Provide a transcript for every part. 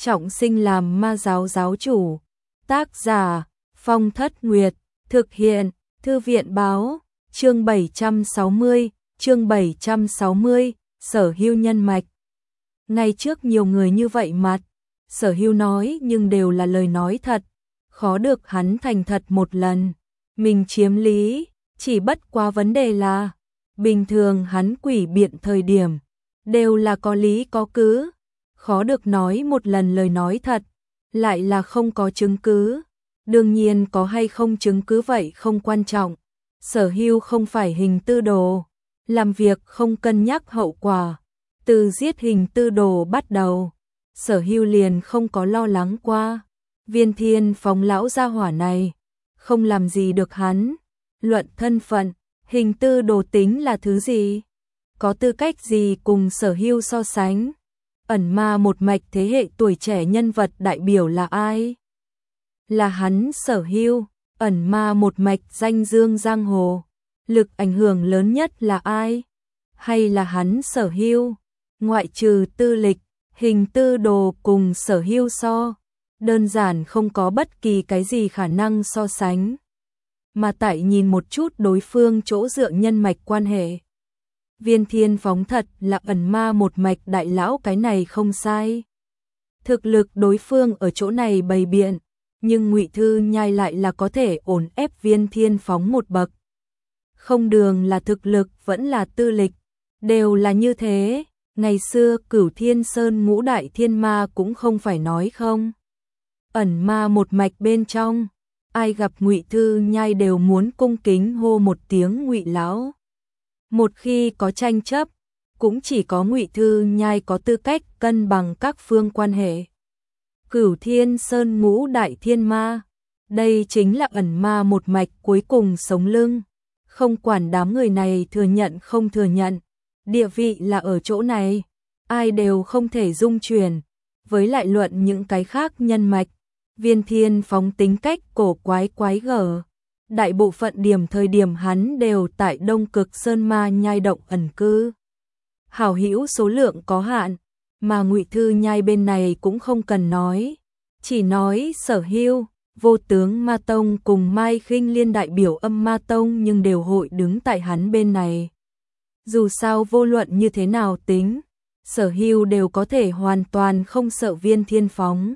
trọng sinh làm ma giáo giáo chủ. Tác giả Phong Thất Nguyệt. Thực hiện Thư viện báo. Chương 760, Sở Hưu nhân mạch. Ngay trước nhiều người như vậy mặt, Sở Hưu nói nhưng đều là lời nói thật, khó được hắn thành thật một lần. Mình chiếm lý, chỉ bất quá vấn đề là, bình thường hắn quỷ biện thời điểm, đều là có lý có cứ, khó được nói một lần lời nói thật, lại là không có chứng cứ. Đương nhiên có hay không chứng cứ vậy không quan trọng. Sở Hưu không phải hình tư đồ, làm việc không cân nhắc hậu quả. Từ giết hình tư đồ bắt đầu, Sở Hưu liền không có lo lắng qua. Viên Thiên Phóng lão gia hỏa này, không làm gì được hắn. Luận thân phận, hình tư đồ tính là thứ gì? Có tư cách gì cùng Sở Hưu so sánh? Ẩn ma một mạch thế hệ tuổi trẻ nhân vật đại biểu là ai? Là hắn Sở Hưu. Ẩn ma một mạch danh dương giang hồ, lực ảnh hưởng lớn nhất là ai? Hay là hắn Sở Hưu? Ngoại trừ tư lịch, hình tư đồ cùng Sở Hưu so, đơn giản không có bất kỳ cái gì khả năng so sánh. Mà tại nhìn một chút đối phương chỗ dựa nhân mạch quan hệ. Viên Thiên Phóng thật là ẩn ma một mạch đại lão, cái này không sai. Thực lực đối phương ở chỗ này bày biện, nhưng Ngụy Thư Nhai lại là có thể ổn ép Viên Thiên Phóng một bậc. Không đường là thực lực vẫn là tư lịch, đều là như thế. Ngày xưa Cửu Thiên Sơn ngũ đại thiên ma cũng không phải nói không. Ẩn ma một mạch bên trong, ai gặp Ngụy Thư Nhai đều muốn cung kính hô một tiếng Ngụy lão. Một khi có tranh chấp, cũng chỉ có Ngụy Thư Nhai có tư cách cân bằng các phương quan hệ. Cửu Thiên Sơn ngũ đại thiên ma, đây chính là ẩn ma một mạch cuối cùng sống lưng. Không quản đám người này thừa nhận không thừa nhận, địa vị là ở chỗ này, ai đều không thể dung chuyển. Với lại luận những cái khác nhân mạch, Viên Thiên Phóng tính cách cổ quái quái gở. Đại bộ phận thời điểm hắn đều tại Đông Cực Sơn Ma Nhai động ẩn cư. Hảo hữu số lượng có hạn, mà Ngụy Thư Nhai bên này cũng không cần nói, chỉ nói Sở Hưu, Vô Tướng Ma Tông cùng Mai Khinh Liên đại biểu Âm Ma Tông nhưng đều hội đứng tại hắn bên này. Dù sao vô luận như thế nào tính, Sở Hưu đều có thể hoàn toàn không sợ Viên Thiên Phóng.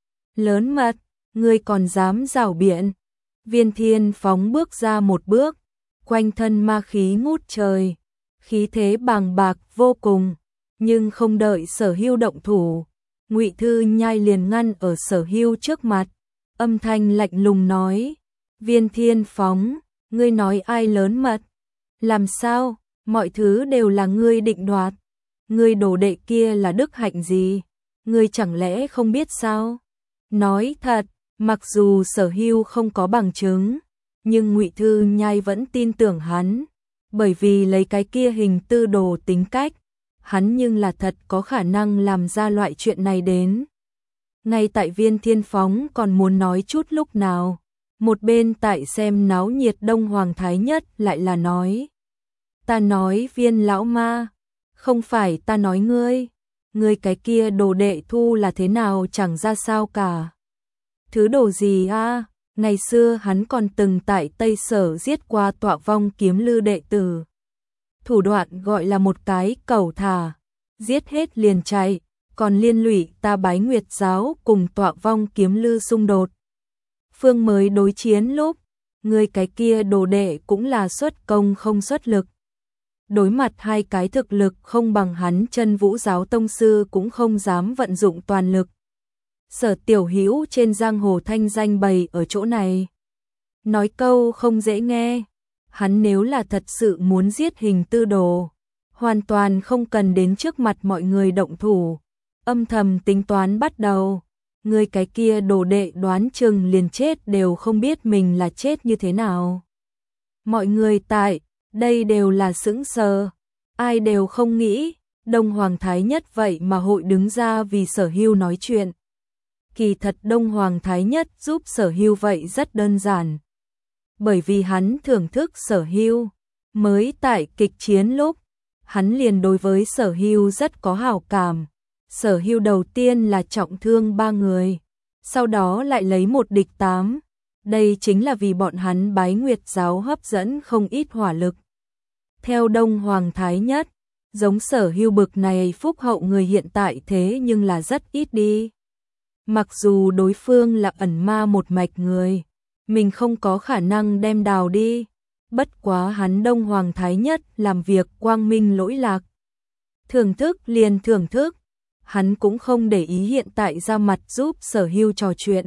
Lớn mật, ngươi còn dám rảo biện. Viên Thiên Phóng bước ra một bước, quanh thân ma khí ngút trời, khí thế bàng bạc vô cùng, nhưng không đợi Sở Hưu động thủ, Ngụy Thư Nhai liền ngăn ở Sở Hưu trước mặt, âm thanh lạnh lùng nói: Viên Thiên Phóng, ngươi nói ai lớn mật? Làm sao? Mọi thứ đều là ngươi định đoạt. Ngươi đồ đệ kia là đức hạnh gì? Ngươi chẳng lẽ không biết sao? Nói thật, mặc dù Sở Hưu không có bằng chứng, nhưng Ngụy Thư Nhai vẫn tin tưởng hắn, bởi vì lấy cái kia hình tư đồ tính cách, hắn nhưng là thật có khả năng làm ra loại chuyện này đến. Ngay tại Viên Thiên Phóng còn muốn nói chút lúc nào, một bên tại xem náo nhiệt Đông Hoàng Thái Nhất lại là nói: Ta nói Viên lão ma, không phải ta nói ngươi, ngươi cái kia đồ đệ thu là thế nào chẳng ra sao cả. Thứ đồ gì a? Ngày xưa hắn còn từng tại Tây Sở giết qua Tọa Vong Kiếm Lư đệ tử. Thủ đoạn gọi là một cái cẩu thả, giết hết liền chạy, còn liên lụy ta Bái Nguyệt giáo cùng Tọa Vong Kiếm Lư xung đột. Phương mới đối chiến lúc, người cái kia đồ đệ cũng là xuất công không xuất lực. Đối mặt hai cái thực lực không bằng hắn Chân Vũ giáo tông sư cũng không dám vận dụng toàn lực. Sở Tiểu Hữu trên giang hồ thanh danh bày ở chỗ này. Nói câu không dễ nghe, hắn nếu là thật sự muốn giết hình tư đồ, hoàn toàn không cần đến trước mặt mọi người động thủ, âm thầm tính toán bắt đầu. Người cái kia đồ đệ đoán chừng liền chết đều không biết mình là chết như thế nào. Mọi người tại đây đều là sững sờ, ai đều không nghĩ Đông Hoàng Thái Nhất vậy mà hội đứng ra vì Sở Hưu nói chuyện. Kỳ thật Đông Hoàng Thái Nhất giúp Sở Hưu vậy rất đơn giản. Bởi vì hắn thưởng thức Sở Hưu, mới tại kịch chiến lúc, hắn liền đối với Sở Hưu rất có hảo cảm, Sở Hưu đầu tiên là trọng thương 3 người, sau đó lại lấy một địch 8. Đây chính là vì bọn hắn Bái Nguyệt giáo hấp dẫn không ít hỏa lực. Theo Đông Hoàng Thái Nhất, giống Sở Hưu bực này phúc hậu người hiện tại thế nhưng là rất ít đi. Mặc dù đối phương là ẩn ma một mạch người, mình không có khả năng đem đào đi. Bất quá hắn Đông Hoàng Thái Nhất làm việc quang minh lỗi lạc. Thưởng thức liền thưởng thức, hắn cũng không để ý hiện tại ra mặt giúp Sở Hưu trò chuyện.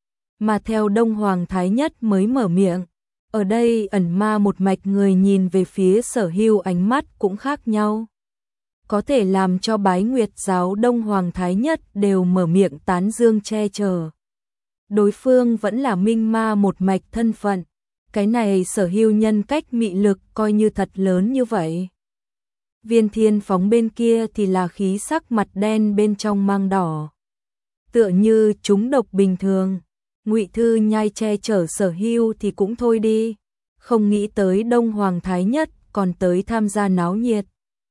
Mà theo Đông Hoàng Thái Nhất mới mở miệng, ở đây ẩn ma một mạch người nhìn về phía Sở Hưu ánh mắt cũng khác nhau. Có thể làm cho Bái Nguyệt giáo Đông Hoàng Thái Nhất đều mở miệng tán dương che chở. Đối phương vẫn là minh ma một mạch thân phận, cái này Sở Hưu nhân cách mị lực coi như thật lớn như vậy. Viên Thiên Phóng bên kia thì là khí sắc mặt đen bên trong mang đỏ. Tựa như trúng độc bình thường. Ngụy Thư Nhai che chở Sở Hưu thì cũng thôi đi, không nghĩ tới Đông Hoàng Thái Nhất còn tới tham gia náo nhiệt.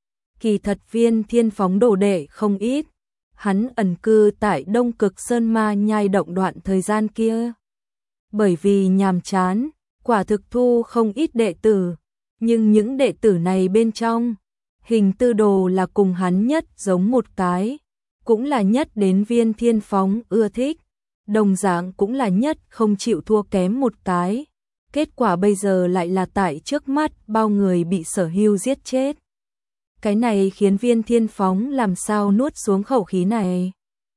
Kỳ thật Viên Thiên Phóng đồ đệ không ít, hắn ẩn cư tại Đông Cực Sơn Ma Nhai động đoạn thời gian kia. Bởi vì nhàm chán, quả thực thu không ít đệ tử, nhưng những đệ tử này bên trong, Hình Tư Đồ là cùng hắn nhất giống một cái, cũng là nhất đến Viên Thiên Phóng ưa thích. Đồng dạng cũng là nhất không chịu thua kém một cái. Kết quả bây giờ lại là tại trước mắt bao người bị Sở Hưu giết chết. Cái này khiến Viên Thiên Phóng làm sao nuốt xuống khẩu khí này.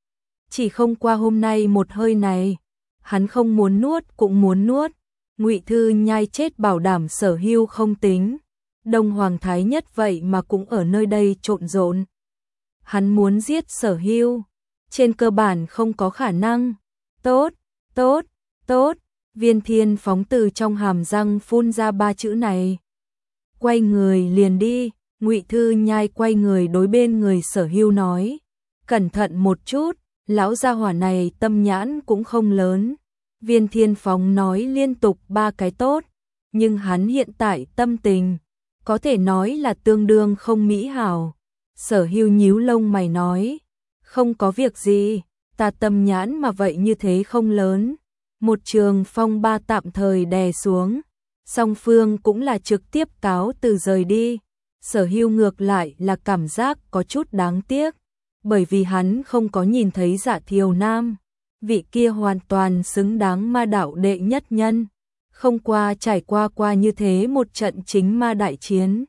Chỉ không qua hôm nay một hơi này, hắn không muốn nuốt cũng muốn nuốt. Ngụy Thư Nhai chết bảo đảm Sở Hưu không tính. Đông Hoàng Thái Nhất vậy mà cũng ở nơi đây trộn rộn. Hắn muốn giết Sở Hưu, trên cơ bản không có khả năng. Tốt, tốt, tốt, Viên Thiên Phóng từ trong hàm răng phun ra 3 chữ này. Quay người liền đi, Ngụy Thư Nhai quay người đối bên người Sở Hưu nói. Cẩn thận một chút, lão gia hỏa này tâm nhãn cũng không lớn. Viên Thiên Phóng nói liên tục 3 cái tốt, nhưng hắn hiện tại tâm tình, có thể nói là tương đương không mỹ hảo. Sở Hưu nhíu lông mày nói, không có việc gì. Ta tâm nhãn mà vậy như thế không lớn. Một trường phong ba tạm thời đè xuống. Song phương cũng là trực tiếp cáo từ rời đi. Sở Hưu ngược lại là cảm giác có chút đáng tiếc. Bởi vì hắn không có nhìn thấy Dạ Thiều Nam. Vị kia hoàn toàn xứng đáng ma đạo đệ nhất nhân. Không qua trải qua như thế một trận chính ma đại chiến.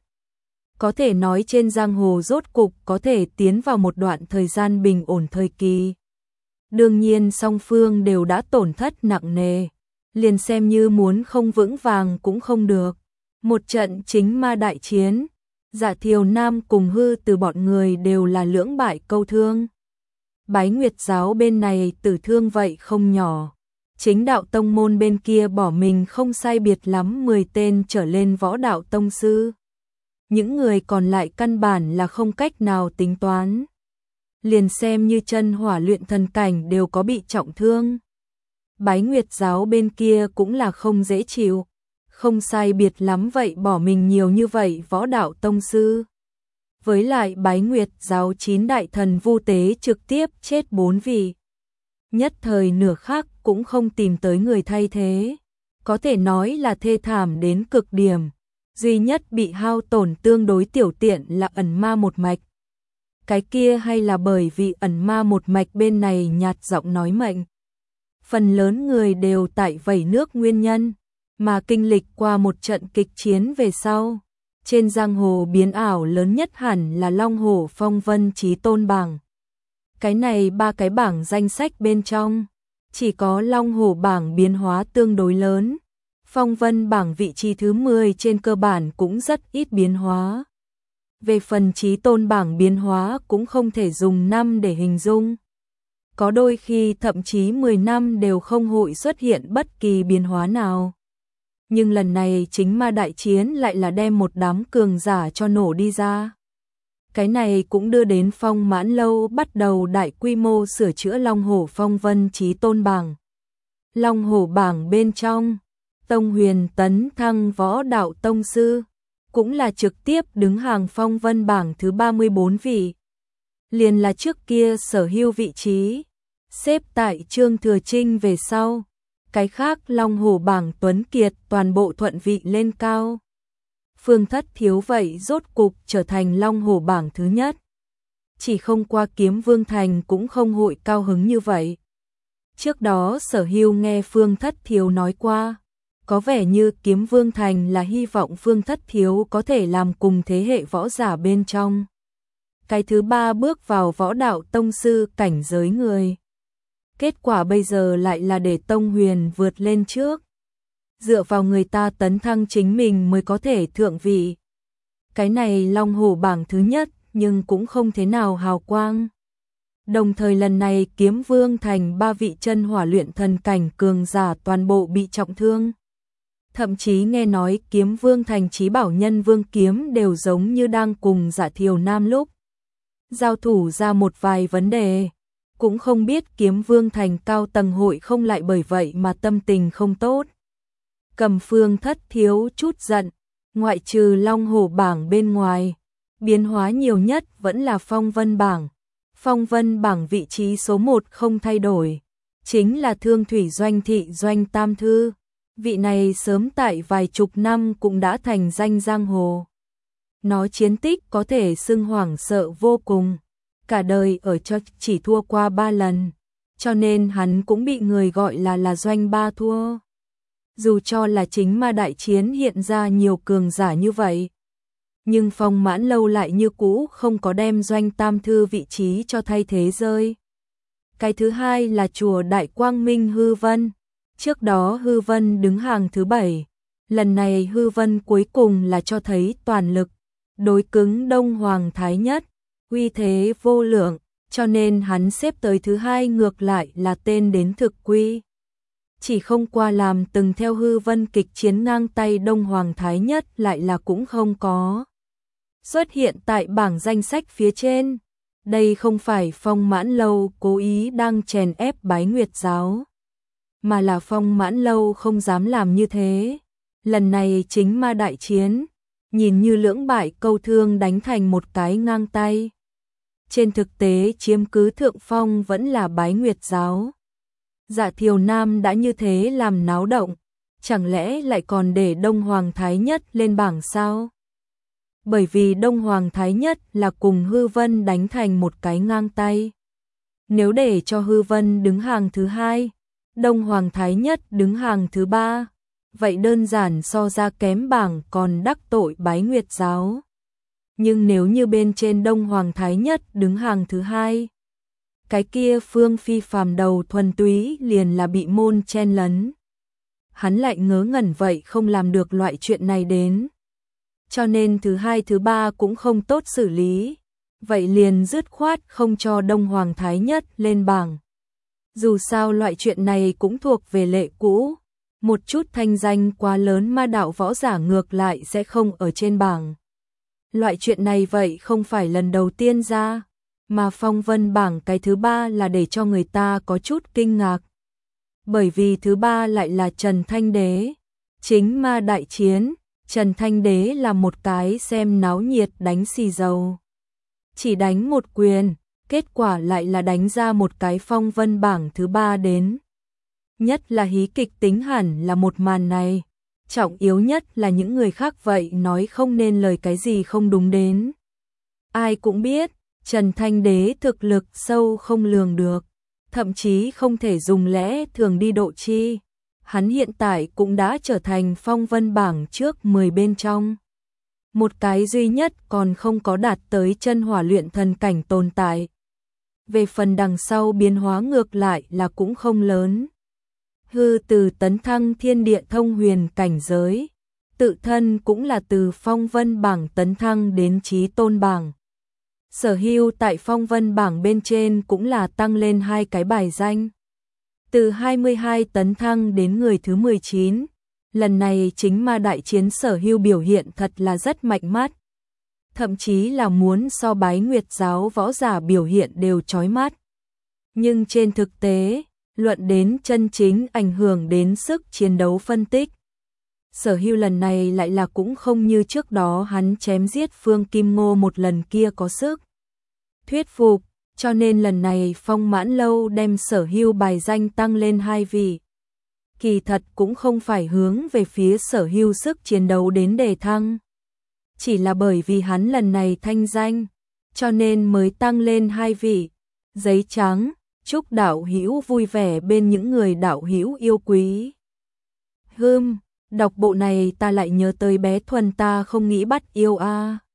Có thể nói trên giang hồ rốt cục có thể tiến vào một đoạn thời gian bình ổn thời kỳ. Đương nhiên song phương đều đã tổn thất nặng nề, liền xem như muốn không vững vàng cũng không được. Một trận chính ma đại chiến, Dạ Thiều Nam cùng Hư Từ bọn người đều là lưỡng bại câu thương. Bái Nguyệt giáo bên này tử thương vậy không nhỏ. Chính đạo tông môn bên kia bỏ mình không sai biệt lắm 10 tên trở lên võ đạo tông sư. Những người còn lại căn bản là không cách nào tính toán. Liền xem như chân hỏa luyện thần cảnh đều có bị trọng thương. Bái Nguyệt giáo bên kia cũng là không dễ chịu, không sai biệt lắm vậy bỏ mình nhiều như vậy võ đạo tông sư. Với lại Bái Nguyệt giáo 9 đại thần vu tế trực tiếp chết 4 vị. Nhất thời nửa khắc cũng không tìm tới người thay thế, có thể nói là thê thảm đến cực điểm. Duy nhất bị hao tổn tương đối tiểu tiện là ẩn ma một mạch. Cái kia hay là bởi vì ẩn ma một mạch bên này nhạt giọng nói mệnh. Phần lớn người đều tại vẩy nước nguyên nhân, mà kinh lịch qua một trận kịch chiến về sau. Trên giang hồ biến ảo lớn nhất hẳn là Long Hổ Phong Vân Chí Tôn bảng. Cái này 3 cái bảng danh sách bên trong, chỉ có Long Hổ bảng biến hóa tương đối lớn. Phong Vân bảng vị trí thứ 10 trên cơ bản cũng rất ít biến hóa. Về phần Chí Tôn bảng biến hóa cũng không thể dùng năm để hình dung. Có đôi khi thậm chí 10 năm đều không hội xuất hiện bất kỳ biến hóa nào. Nhưng lần này chính ma đại chiến lại là đem một đám cường giả cho nổ đi ra. Cái này cũng đưa đến Phong Mãn Lâu bắt đầu đại quy mô sửa chữa Long Hổ Phong Vân Chí Tôn bảng. Long Hổ bảng bên trong, Tông Huyền tấn thăng võ đạo tông sư, cũng là trực tiếp đứng hàng Phong Vân bảng thứ 34 vị. liền là trước kia Sở Hưu vị trí, xếp tại Trương Thừa Trinh về sau, cái khác Long Hổ bảng Tuấn Kiệt toàn bộ thuận vị lên cao. Phương Thất Thiếu vậy rốt cục trở thành Long Hổ bảng thứ nhất. Chỉ không qua Kiếm Vương Thành cũng không hội cao hứng như vậy. Trước đó Sở Hưu nghe Phương Thất Thiếu nói qua, có vẻ như Kiếm Vương Thành là hy vọng Phương Thất Thiếu có thể làm cùng thế hệ võ giả bên trong. Cái thứ ba bước vào võ đạo tông sư cảnh giới người. Kết quả bây giờ lại là để Tông Huyền vượt lên trước. Dựa vào người ta tấn thăng chính mình mới có thể thượng vị. Cái này Long Hổ bảng thứ nhất nhưng cũng không thế nào hào quang. Đồng thời lần này Kiếm Vương Thành 3 vị chân hỏa luyện thần cảnh cường giả toàn bộ bị trọng thương. Thậm chí nghe nói Kiếm Vương Thành Chí Bảo Nhân Vương Kiếm đều giống như đang cùng Dạ Thiều Nam lúc giao thủ ra một vài vấn đề. Cũng không biết Kiếm Vương Thành cao tầng hội không lại bởi vậy mà tâm tình không tốt. Cầm Phương Thất Thiếu chút giận, ngoại trừ Long Hổ bảng bên ngoài, biến hóa nhiều nhất vẫn là Phong Vân bảng. Phong Vân bảng vị trí số 1 không thay đổi, chính là Thương Thủy Doanh Thị Doanh Tam Thư. Vị này sớm tại vài chục năm cũng đã thành danh giang hồ. Nó chiến tích có thể xưng hoảng sợ vô cùng, cả đời ở cho chỉ thua qua 3 lần, cho nên hắn cũng bị người gọi là Doanh Ba thua. Dù cho là chính ma đại chiến hiện ra nhiều cường giả như vậy, nhưng Phong Mãn Lâu lại như cũ không có đem Doanh Tam Thư vị trí cho thay thế rơi. Cái thứ hai là chùa Đại Quang Minh Hư Vân. Trước đó Hư Vân đứng hàng thứ 7, lần này Hư Vân cuối cùng là cho thấy toàn lực, đối cứng Đông Hoàng Thái Nhất, uy thế vô lượng, cho nên hắn xếp tới thứ hai, ngược lại là tên đến thực quy. Chỉ không qua làm từng theo Hư Vân kịch chiến ngang tay Đông Hoàng Thái Nhất lại là cũng không có xuất hiện tại bảng danh sách phía trên. Đây không phải Phong Mãn Lâu cố ý đang chèn ép Bái Nguyệt giáo, mà là Phong Mãn Lâu không dám làm như thế. Lần này chính ma đại chiến, nhìn như lưỡng bại câu thương đánh thành một cái ngang tay. Trên thực tế chiếm cứ thượng phong vẫn là Bái Nguyệt giáo. Dạ Thiều Nam đã như thế làm náo động, chẳng lẽ lại còn để Đông Hoàng Thái Nhất lên bảng sao? Bởi vì Đông Hoàng Thái Nhất là cùng Hư Vân đánh thành một cái ngang tay. Nếu để cho Hư Vân đứng hàng thứ hai, Đông Hoàng Thái Nhất đứng hàng thứ 3, vậy đơn giản so ra kém bảng còn đắc tội Bái Nguyệt giáo. Nhưng nếu như bên trên Đông Hoàng Thái Nhất đứng hàng thứ 2, cái kia Phương Phi Phàm đầu thuần túy liền là bị môn chen lấn. Hắn lại ngớ ngẩn vậy không làm được loại chuyện này đến. Cho nên thứ 2 thứ 3 cũng không tốt xử lý, vậy liền dứt khoát không cho Đông Hoàng Thái Nhất lên bảng. Dù sao loại chuyện này cũng thuộc về lệ cũ, một chút thanh danh quá lớn ma đạo võ giả ngược lại sẽ không ở trên bảng. Loại chuyện này vậy không phải lần đầu tiên ra, mà Phong Vân bảng cái thứ 3 là để cho người ta có chút kinh ngạc. Bởi vì thứ 3 lại là Trần Thanh Đế, chính ma đại chiến, Trần Thanh Đế là một cái xem náo nhiệt đánh xì dầu. Chỉ đánh một quyền, kết quả lại là đánh ra một cái Phong Vân bảng thứ 3 đến. Nhất là hí kịch tính hẳn là một màn này. Trọng yếu nhất là những người khác vậy nói không nên lời cái gì không đúng đến. Ai cũng biết, Trần Thanh Đế thực lực sâu không lường được, thậm chí không thể dùng lẽ thường đi độ chi. Hắn hiện tại cũng đã trở thành Phong Vân bảng trước 10 bên trong. Một cái duy nhất còn không có đạt tới chân hỏa luyện thần cảnh tồn tại. Về phần đằng sau biến hóa ngược lại là cũng không lớn. Hư từ tấn thăng thiên địa thông huyền cảnh giới, tự thân cũng là từ Phong Vân bảng tấn thăng đến Chí Tôn bảng. Sở Hưu tại Phong Vân bảng bên trên cũng là tăng lên 2 cái bài danh. Từ 22 tấn thăng đến người thứ 19. Lần này chính ma đại chiến Sở Hưu biểu hiện thật là rất mạnh mắt. Thậm chí là muốn so Bái Nguyệt giáo võ giả biểu hiện đều chói mắt. Nhưng trên thực tế, luận đến chân chính ảnh hưởng đến sức chiến đấu phân tích, Sở Hưu lần này lại là cũng không như trước đó hắn chém giết Phương Kim Ngô một lần kia có sức thuyết phục, cho nên lần này Phong Mãn Lâu đem Sở Hưu bài danh tăng lên 2 vị. Kỳ thật cũng không phải hướng về phía Sở Hưu sức chiến đấu đến đề thăng. Chỉ là bởi vì hắn lần này thanh danh, cho nên mới tăng lên 2 vị. Giấy trắng, chúc đạo hữu vui vẻ bên những người đạo hữu yêu quý. Đọc bộ này ta lại nhớ tới bé Thuần ta không nghĩ bắt yêu a.